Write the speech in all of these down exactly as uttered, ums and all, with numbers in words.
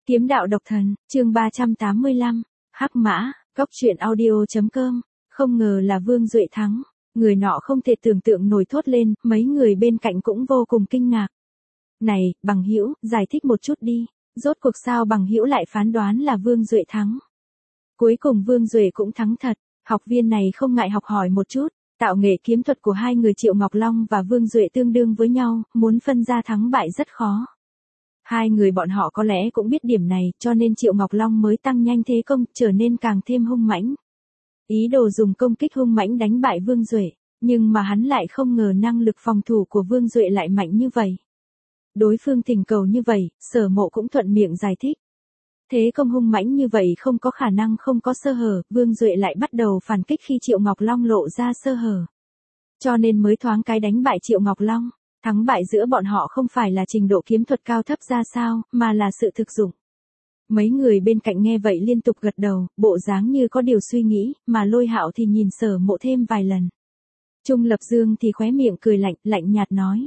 Kiếm đạo độc thần, chương ba trăm tám mươi lăm, Hắc Mã, Cốc truyện audio chấm com, không ngờ là Vương Duệ thắng, người nọ không thể tưởng tượng nổi thốt lên, mấy người bên cạnh cũng vô cùng kinh ngạc. Này, Bằng Hữu, giải thích một chút đi, rốt cuộc sao Bằng Hữu lại phán đoán là Vương Duệ thắng? Cuối cùng Vương Duệ cũng thắng thật, học viên này không ngại học hỏi một chút, tạo nghệ kiếm thuật của hai người Triệu Ngọc Long và Vương Duệ tương đương với nhau, muốn phân ra thắng bại rất khó. Hai người bọn họ có lẽ cũng biết điểm này, cho nên Triệu Ngọc Long mới tăng nhanh thế công, trở nên càng thêm hung mãnh. Ý đồ dùng công kích hung mãnh đánh bại Vương Duệ, nhưng mà hắn lại không ngờ năng lực phòng thủ của Vương Duệ lại mạnh như vậy. Đối phương thỉnh cầu như vậy, Sở Mộ cũng thuận miệng giải thích. Thế công hung mãnh như vậy không có khả năng không có sơ hở, Vương Duệ lại bắt đầu phản kích khi Triệu Ngọc Long lộ ra sơ hở. Cho nên mới thoáng cái đánh bại Triệu Ngọc Long. Thắng bại giữa bọn họ không phải là trình độ kiếm thuật cao thấp ra sao, mà là sự thực dụng. Mấy người bên cạnh nghe vậy liên tục gật đầu, bộ dáng như có điều suy nghĩ, mà Lôi Hạo thì nhìn Sở Mộ thêm vài lần. Trung Lập Dương thì khóe miệng cười lạnh, lạnh nhạt nói.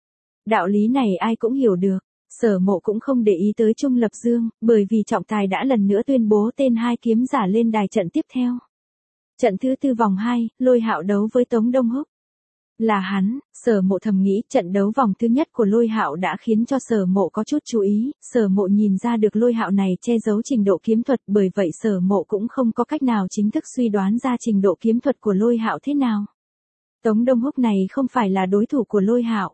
Đạo lý này ai cũng hiểu được. Sở Mộ cũng không để ý tới Trung Lập Dương, bởi vì trọng tài đã lần nữa tuyên bố tên hai kiếm giả lên đài trận tiếp theo. Trận thứ tư vòng hai, Lôi Hạo đấu với Tống Đông Húc. Là hắn, Sở Mộ thầm nghĩ trận đấu vòng thứ nhất của Lôi Hạo đã khiến cho Sở Mộ có chút chú ý, Sở Mộ nhìn ra được Lôi Hạo này che giấu trình độ kiếm thuật, bởi vậy Sở Mộ cũng không có cách nào chính thức suy đoán ra trình độ kiếm thuật của Lôi Hạo thế nào. Tống Đông Húc này không phải là đối thủ của Lôi Hạo.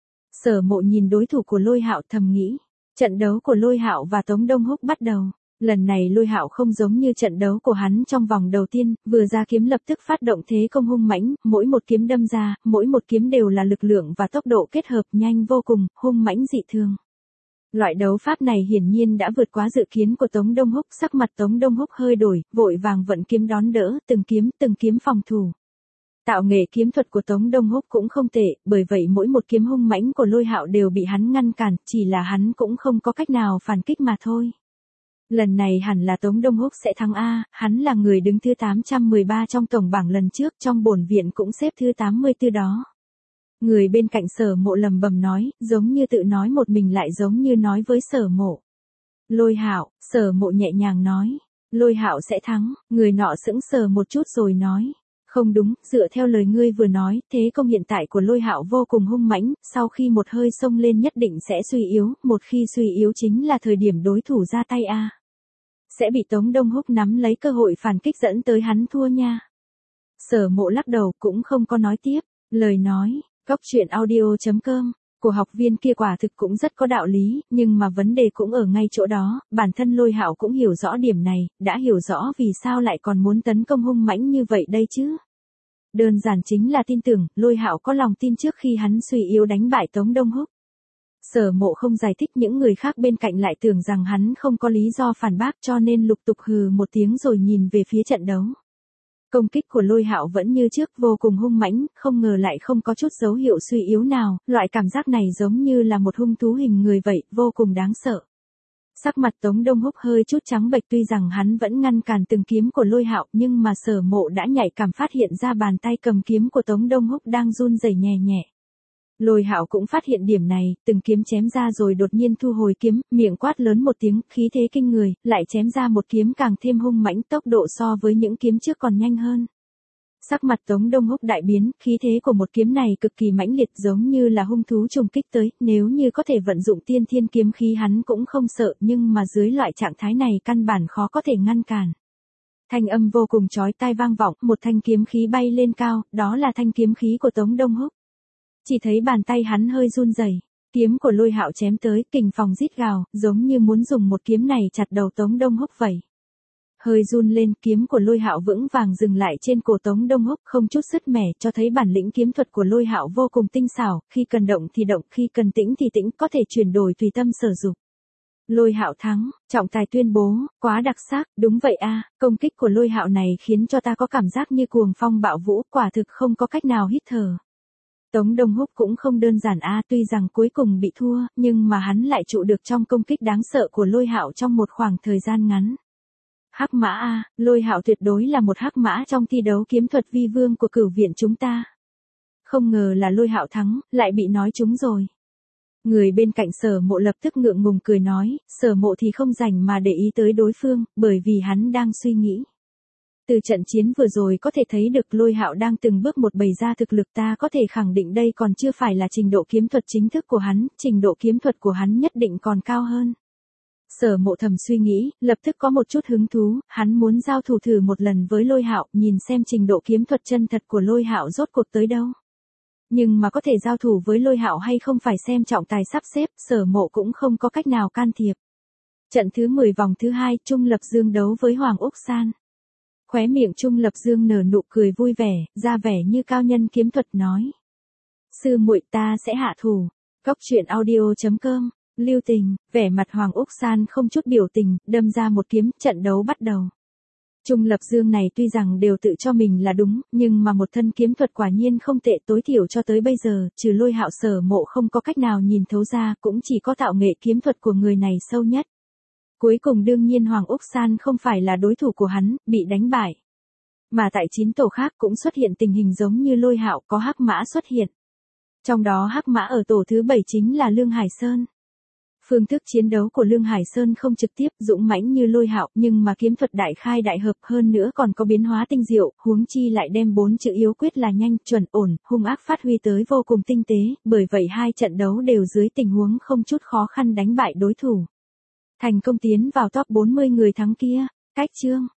Sở Mộ nhìn đối thủ của Lôi Hạo thầm nghĩ, trận đấu của Lôi Hạo và Tống Đông Húc bắt đầu. Lần này Lôi Hạo không giống như trận đấu của hắn trong vòng đầu tiên, vừa ra kiếm lập tức phát động thế công hung mãnh, mỗi một kiếm đâm ra, mỗi một kiếm đều là lực lượng và tốc độ kết hợp nhanh vô cùng, hung mãnh dị thường. Loại đấu pháp này hiển nhiên đã vượt quá dự kiến của Tống Đông Húc, sắc mặt Tống Đông Húc hơi đổi, vội vàng vận kiếm đón đỡ, từng kiếm, từng kiếm phòng thủ. Tạo nghệ kiếm thuật của Tống Đông Húc cũng không tệ, bởi vậy mỗi một kiếm hung mãnh của Lôi Hạo đều bị hắn ngăn cản, chỉ là hắn cũng không có cách nào phản kích mà thôi. Lần này hẳn là Tống Đông Húc sẽ thắng A, hắn là người đứng thứ tám trăm mười ba trong tổng bảng lần trước, trong bổn viện cũng xếp thứ tám mươi tư đó. Người bên cạnh Sở Mộ lầm bầm nói, giống như tự nói một mình lại giống như nói với Sở Mộ. Lôi Hạo, Sở Mộ nhẹ nhàng nói, Lôi Hạo sẽ thắng, người nọ sững sờ một chút rồi nói. Không đúng, dựa theo lời ngươi vừa nói, thế công hiện tại của Lôi Hạo vô cùng hung mãnh, sau khi một hơi xông lên nhất định sẽ suy yếu, một khi suy yếu chính là thời điểm đối thủ ra tay A. Sẽ bị Tống Đông Húc nắm lấy cơ hội phản kích dẫn tới hắn thua nha. Sở Mộ lắc đầu cũng không có nói tiếp, lời nói, Cốc truyện audio chấm com, của học viên kia quả thực cũng rất có đạo lý, nhưng mà vấn đề cũng ở ngay chỗ đó, bản thân Lôi Hạo cũng hiểu rõ điểm này, đã hiểu rõ vì sao lại còn muốn tấn công hung mãnh như vậy đây chứ. Đơn giản chính là tin tưởng, Lôi Hạo có lòng tin trước khi hắn suy yếu đánh bại Tống Đông Húc. Sở Mộ không giải thích, những người khác bên cạnh lại tưởng rằng hắn không có lý do phản bác, cho nên lục tục hừ một tiếng rồi nhìn về phía trận đấu. Công kích của Lôi Hạo vẫn như trước, vô cùng hung mãnh, không ngờ lại không có chút dấu hiệu suy yếu nào, loại cảm giác này giống như là một hung thú hình người vậy, vô cùng đáng sợ. Sắc mặt Tống Đông Húc hơi chút trắng bệch, tuy rằng hắn vẫn ngăn cản từng kiếm của Lôi Hạo, nhưng mà Sở Mộ đã nhạy cảm phát hiện ra bàn tay cầm kiếm của Tống Đông Húc đang run rẩy nhẹ nhẹ. Lôi Hạo cũng phát hiện điểm này, từng kiếm chém ra rồi đột nhiên thu hồi kiếm, miệng quát lớn một tiếng, khí thế kinh người, lại chém ra một kiếm càng thêm hung mãnh, tốc độ so với những kiếm trước còn nhanh hơn. Sắc mặt Tống Đông Húc đại biến, khí thế của một kiếm này cực kỳ mãnh liệt, giống như là hung thú trùng kích tới, nếu như có thể vận dụng tiên thiên kiếm khí hắn cũng không sợ, nhưng mà dưới loại trạng thái này căn bản khó có thể ngăn cản. Thanh âm vô cùng chói tai vang vọng, một thanh kiếm khí bay lên cao, đó là thanh kiếm khí của Tống Đông Húc. Chỉ thấy bàn tay hắn hơi run rẩy, kiếm của Lôi Hạo chém tới, kình phòng rít gào, giống như muốn dùng một kiếm này chặt đầu Tống Đông Húc vậy. Hơi run lên, kiếm của Lôi Hạo vững vàng dừng lại trên cổ Tống Đông Húc, không chút sứt mẻ, cho thấy bản lĩnh kiếm thuật của Lôi Hạo vô cùng tinh xảo, khi cần động thì động, khi cần tĩnh thì tĩnh, có thể chuyển đổi tùy tâm sở dục. Lôi Hạo thắng, trọng tài tuyên bố, quá đặc sắc, đúng vậy a, công kích của Lôi Hạo này khiến cho ta có cảm giác như cuồng phong bạo vũ, quả thực không có cách nào hít thở. Tống Đông Húc cũng không đơn giản a, tuy rằng cuối cùng bị thua, nhưng mà hắn lại trụ được trong công kích đáng sợ của Lôi Hạo trong một khoảng thời gian ngắn. Hắc Mã a, Lôi Hạo tuyệt đối là một hắc mã trong thi đấu kiếm thuật vi vương của cửu viện chúng ta. Không ngờ là Lôi Hạo thắng, lại bị nói trúng rồi. Người bên cạnh Sở Mộ lập tức ngượng ngùng cười nói, Sở Mộ thì không rảnh mà để ý tới đối phương, bởi vì hắn đang suy nghĩ. Từ trận chiến vừa rồi có thể thấy được Lôi Hạo đang từng bước một bày ra thực lực, ta có thể khẳng định đây còn chưa phải là trình độ kiếm thuật chính thức của hắn, trình độ kiếm thuật của hắn nhất định còn cao hơn. Sở Mộ thầm suy nghĩ, lập tức có một chút hứng thú, hắn muốn giao thủ thử một lần với Lôi Hạo, nhìn xem trình độ kiếm thuật chân thật của Lôi Hạo rốt cuộc tới đâu. Nhưng mà có thể giao thủ với Lôi Hạo hay không phải xem trọng tài sắp xếp, Sở Mộ cũng không có cách nào can thiệp. Trận thứ mười vòng thứ hai, Trung Lập Dương đấu với Hoàng Úc San. Khóe miệng Trung Lập Dương nở nụ cười vui vẻ, ra vẻ như cao nhân kiếm thuật nói. Sư muội, ta sẽ hạ thủ. Cóc truyện audio chấm com, lưu tình, vẻ mặt Hoàng Úc San không chút biểu tình, đâm ra một kiếm, trận đấu bắt đầu. Trung Lập Dương này tuy rằng đều tự cho mình là đúng, nhưng mà một thân kiếm thuật quả nhiên không tệ, tối thiểu cho tới bây giờ, trừ Lôi Hạo Sở Mộ không có cách nào nhìn thấu ra, cũng chỉ có tạo nghệ kiếm thuật của người này sâu nhất. Cuối cùng đương nhiên Hoàng Úc San không phải là đối thủ của hắn, bị đánh bại. Mà tại chín tổ khác cũng xuất hiện tình hình giống như Lôi Hạo, có Hắc Mã xuất hiện. Trong đó Hắc Mã ở tổ thứ bảy chính là Lương Hải Sơn. Phương thức chiến đấu của Lương Hải Sơn không trực tiếp dũng mãnh như Lôi Hạo, nhưng mà kiếm thuật đại khai đại hợp, hơn nữa còn có biến hóa tinh diệu, huống chi lại đem bốn chữ yếu quyết là nhanh, chuẩn, ổn, hung ác phát huy tới vô cùng tinh tế, bởi vậy hai trận đấu đều dưới tình huống không chút khó khăn đánh bại đối thủ. Thành công tiến vào top bốn mươi người thắng kia. Cách chương